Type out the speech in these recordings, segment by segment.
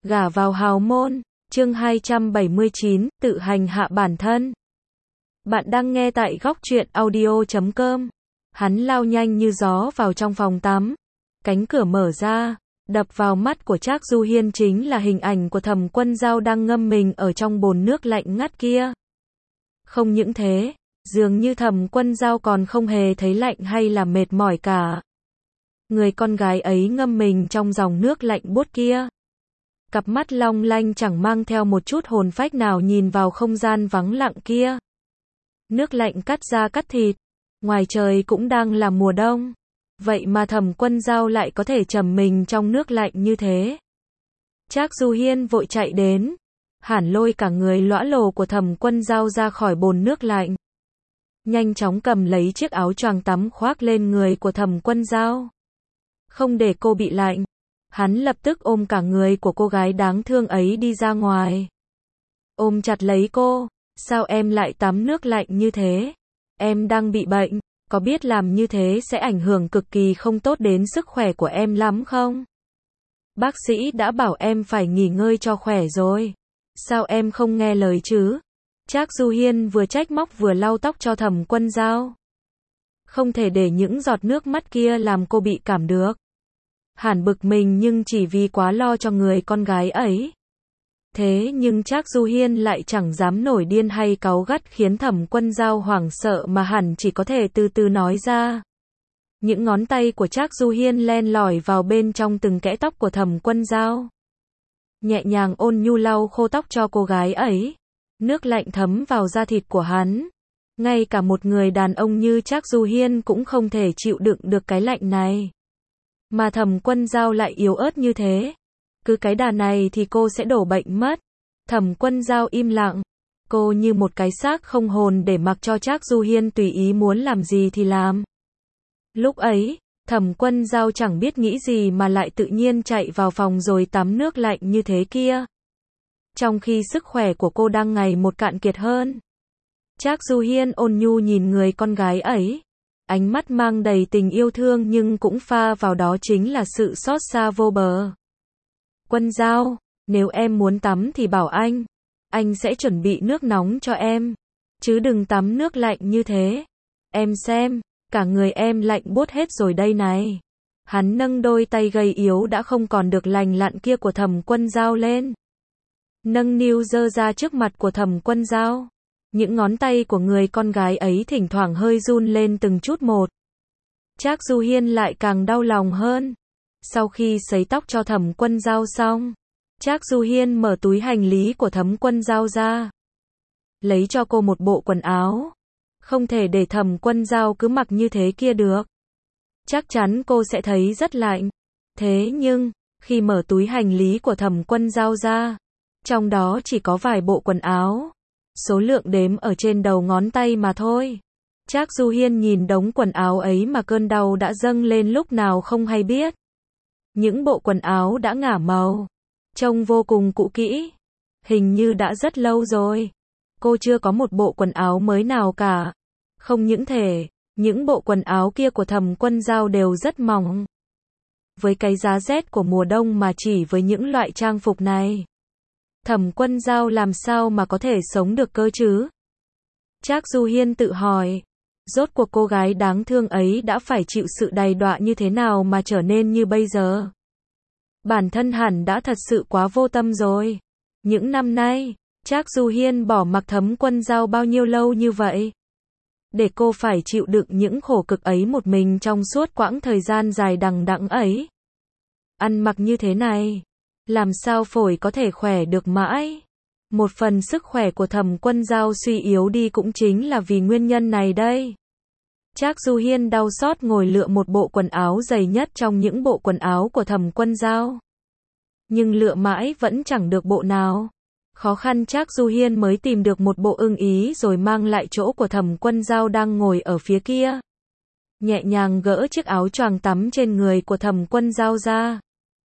Gả vào hào môn, chương 279, tự hành hạ bản thân. Bạn đang nghe tại góc truyện audio.com. Hắn lao nhanh như gió vào trong phòng tắm. Cánh cửa mở ra, đập vào mắt của Trác Du Hiên chính là hình ảnh của Thẩm Quân Dao đang ngâm mình ở trong bồn nước lạnh ngắt kia. Không những thế, dường như Thẩm Quân Dao còn không hề thấy lạnh hay là mệt mỏi cả. Người con gái ấy ngâm mình trong dòng nước lạnh buốt kia. Cặp mắt long lanh chẳng mang theo một chút hồn phách nào nhìn vào không gian vắng lặng kia. Nước lạnh cắt da cắt thịt. Ngoài trời cũng đang là mùa đông. Vậy mà Thẩm Quân Dao lại có thể trầm mình trong nước lạnh như thế. Trác Du Hiên vội chạy đến. Hẳn lôi cả người lõa lồ của Thẩm Quân Dao ra khỏi bồn nước lạnh. Nhanh chóng cầm lấy chiếc áo choàng tắm khoác lên người của Thẩm Quân Dao. Không để cô bị lạnh. Hắn lập tức ôm cả người của cô gái đáng thương ấy đi ra ngoài. Ôm chặt lấy cô. Sao em lại tắm nước lạnh như thế? Em đang bị bệnh. Có biết làm như thế sẽ ảnh hưởng cực kỳ không tốt đến sức khỏe của em lắm không? Bác sĩ đã bảo em phải nghỉ ngơi cho khỏe rồi. Sao em không nghe lời chứ? Trác Du Hiên vừa trách móc vừa lau tóc cho Thẩm Quân Dao. Không thể để những giọt nước mắt kia làm cô bị cảm được. Hẳn bực mình nhưng chỉ vì quá lo cho người con gái ấy. Thế nhưng Trác Du Hiên lại chẳng dám nổi điên hay cáu gắt khiến Thẩm Quân Dao hoảng sợ mà hẳn chỉ có thể từ từ nói ra. Những ngón tay của Trác Du Hiên len lỏi vào bên trong từng kẽ tóc của Thẩm Quân Dao. Nhẹ nhàng ôn nhu lau khô tóc cho cô gái ấy. Nước lạnh thấm vào da thịt của hắn. Ngay cả một người đàn ông như Trác Du Hiên cũng không thể chịu đựng được cái lạnh này. Mà Thẩm Quân Dao lại yếu ớt như thế. Cứ cái đà này thì cô sẽ đổ bệnh mất. Thẩm Quân Dao im lặng. Cô như một cái xác không hồn để mặc cho Trác Du Hiên tùy ý muốn làm gì thì làm. Lúc ấy, Thẩm Quân Dao chẳng biết nghĩ gì mà lại tự nhiên chạy vào phòng rồi tắm nước lạnh như thế kia. Trong khi sức khỏe của cô đang ngày một cạn kiệt hơn. Trác Du Hiên ôn nhu nhìn người con gái ấy. Ánh mắt mang đầy tình yêu thương nhưng cũng pha vào đó chính là sự xót xa vô bờ. Quân Dao, nếu em muốn tắm thì bảo anh sẽ chuẩn bị nước nóng cho em. Chứ đừng tắm nước lạnh như thế. Em xem, cả người em lạnh buốt hết rồi đây này. Hắn nâng đôi tay gầy yếu đã không còn được lành lặn kia của Thẩm Quân Dao lên. Nâng niu giơ ra trước mặt của Thẩm Quân Dao. Những ngón tay của người con gái ấy thỉnh thoảng hơi run lên từng chút một. Trác Du Hiên lại càng đau lòng hơn. Sau khi sấy tóc cho Thẩm Quân Dao xong, Trác Du Hiên mở túi hành lý của Thẩm Quân Dao ra. Lấy cho cô một bộ quần áo. Không thể để Thẩm Quân Dao cứ mặc như thế kia được. Chắc chắn cô sẽ thấy rất lạnh. Thế nhưng, khi mở túi hành lý của Thẩm Quân Dao ra, trong đó chỉ có vài bộ quần áo. Số lượng đếm ở trên đầu ngón tay mà thôi. Trác Du Hiên nhìn đống quần áo ấy mà cơn đau đã dâng lên lúc nào không hay biết. Những bộ quần áo đã ngả màu. Trông vô cùng cũ kỹ. Hình như đã rất lâu rồi. Cô chưa có một bộ quần áo mới nào cả. Không những thế, những bộ quần áo kia của Thẩm Quân Dao đều rất mỏng. Với cái giá rét của mùa đông mà chỉ với những loại trang phục này, Thẩm Quân Dao làm sao mà có thể sống được cơ chứ? Trác Du Hiên tự hỏi. Rốt cuộc cô gái đáng thương ấy đã phải chịu sự đày đọa như thế nào mà trở nên như bây giờ? Bản thân hẳn đã thật sự quá vô tâm rồi. Những năm nay, Trác Du Hiên bỏ mặc Thẩm Quân Dao bao nhiêu lâu như vậy? Để cô phải chịu đựng những khổ cực ấy một mình trong suốt quãng thời gian dài đằng đẵng ấy. Ăn mặc như thế này, làm sao phổi có thể khỏe được mãi? Một phần sức khỏe của Thẩm Quân Dao suy yếu đi cũng chính là vì nguyên nhân này đây. Trác Du Hiên đau xót ngồi lựa một bộ quần áo dày nhất trong những bộ quần áo của Thẩm Quân Dao. Nhưng lựa mãi vẫn chẳng được bộ nào. Khó khăn Trác Du Hiên mới tìm được một bộ ưng ý rồi mang lại chỗ của Thẩm Quân Dao đang ngồi ở phía kia. Nhẹ nhàng gỡ chiếc áo choàng tắm trên người của Thẩm Quân Dao ra.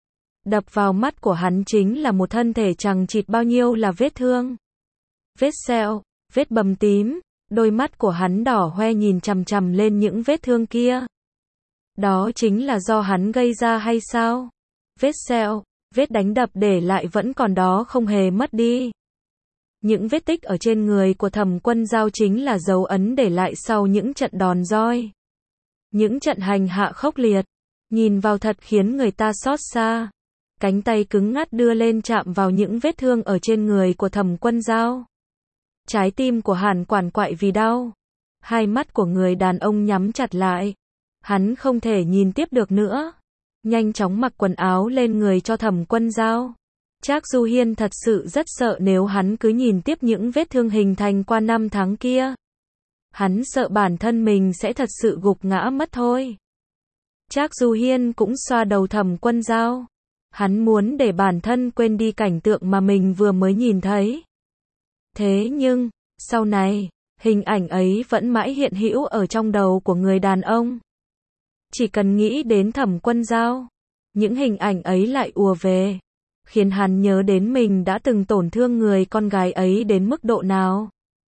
Đập vào mắt của hắn chính là một thân thể chằng chịt bao nhiêu là vết thương. Vết sẹo, vết bầm tím, đôi mắt của hắn đỏ hoe nhìn chằm chằm lên những vết thương kia. Đó chính là do hắn gây ra hay sao? Vết sẹo, Vết đánh đập để lại vẫn còn đó không hề mất đi. Những vết tích ở trên người của Thẩm Quân Dao chính là dấu ấn để lại sau những trận đòn roi. Những trận hành hạ khốc liệt. Nhìn vào thật khiến người ta xót xa. Cánh tay cứng ngắt đưa lên chạm vào những vết thương ở trên người của Thẩm Quân Dao. Trái tim của Hàn quằn quại vì đau. Hai mắt của người đàn ông nhắm chặt lại. Hắn không thể nhìn tiếp được nữa. Nhanh chóng mặc quần áo lên người cho Thẩm Quân Dao. Trác Du Hiên thật sự rất sợ nếu hắn cứ nhìn tiếp những vết thương hình thành qua năm tháng kia. Hắn sợ bản thân mình sẽ thật sự gục ngã mất thôi. Trác Du Hiên cũng xoa đầu Thẩm Quân Dao. Hắn muốn để bản thân quên đi cảnh tượng mà mình vừa mới nhìn thấy. Thế nhưng, sau này, hình ảnh ấy vẫn mãi hiện hữu ở trong đầu của người đàn ông. Chỉ cần nghĩ đến Thẩm Quân Dao, những hình ảnh ấy lại ùa về, khiến hắn nhớ đến mình đã từng tổn thương người con gái ấy đến mức độ nào.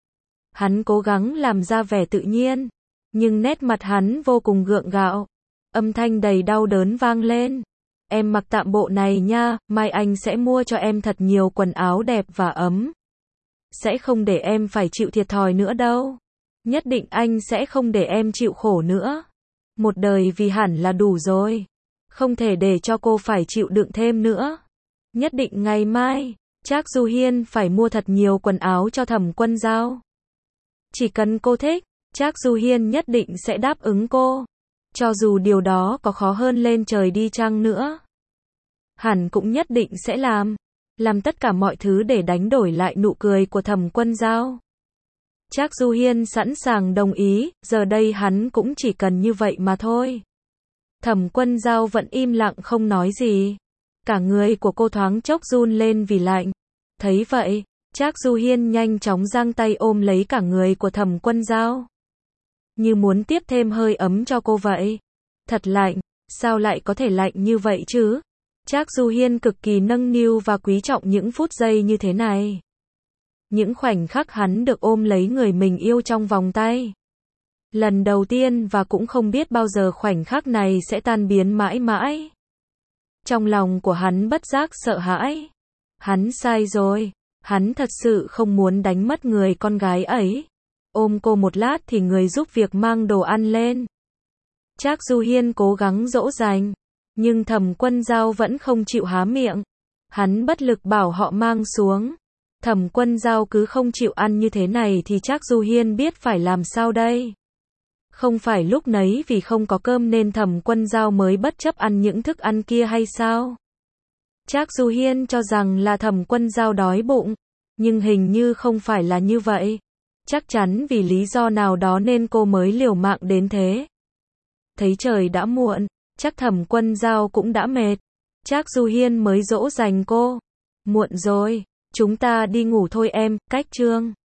Hắn cố gắng làm ra vẻ tự nhiên, nhưng nét mặt hắn vô cùng gượng gạo. Âm thanh đầy đau đớn vang lên. Em mặc tạm bộ này nha, mai anh sẽ mua cho em thật nhiều quần áo đẹp và ấm. Sẽ không để em phải chịu thiệt thòi nữa đâu. Nhất định anh sẽ không để em chịu khổ nữa. Một đời vì hẳn là đủ rồi. Không thể để cho cô phải chịu đựng thêm nữa. Nhất định ngày mai, Trác Du Hiên phải mua thật nhiều quần áo cho Thẩm Quân Dao. Chỉ cần cô thích, Trác Du Hiên nhất định sẽ đáp ứng cô. Cho dù điều đó có khó hơn lên trời đi chăng nữa. Hẳn cũng nhất định sẽ làm tất cả mọi thứ để đánh đổi lại nụ cười của Thẩm Quân Dao. Trác Du Hiên sẵn sàng đồng ý, giờ đây hắn cũng chỉ cần như vậy mà thôi. Thẩm Quân Dao vẫn im lặng không nói gì. Cả người của cô thoáng chốc run lên vì lạnh. Thấy vậy, Trác Du Hiên nhanh chóng giang tay ôm lấy cả người của Thẩm Quân Dao. Như muốn tiếp thêm hơi ấm cho cô vậy. Thật lạnh, sao lại có thể lạnh như vậy chứ? Trác Du Hiên cực kỳ nâng niu và quý trọng những phút giây như thế này. Những khoảnh khắc hắn được ôm lấy người mình yêu trong vòng tay. Lần đầu tiên và cũng không biết bao giờ khoảnh khắc này sẽ tan biến mãi mãi. Trong lòng của hắn bất giác sợ hãi. Hắn sai rồi, hắn thật sự không muốn đánh mất người con gái ấy. Ôm cô một lát thì người giúp việc mang đồ ăn lên. Trác Du Hiên cố gắng dỗ dành, nhưng Thẩm Quân Dao vẫn không chịu há miệng. Hắn bất lực bảo họ mang xuống. Thẩm Quân Dao cứ không chịu ăn như thế này thì Trác Du Hiên biết phải làm sao đây. Không phải lúc nấy vì không có cơm nên Thẩm Quân Dao mới bất chấp ăn những thức ăn kia hay sao? Trác Du Hiên cho rằng là Thẩm Quân Dao đói bụng, nhưng hình như không phải là như vậy. Chắc chắn vì lý do nào đó nên cô mới liều mạng đến thế. Thấy trời đã muộn, chắc Thẩm Quân Dao cũng đã mệt. Trác Du Hiên mới dỗ dành cô. Muộn rồi, chúng ta đi ngủ thôi em, cách chương.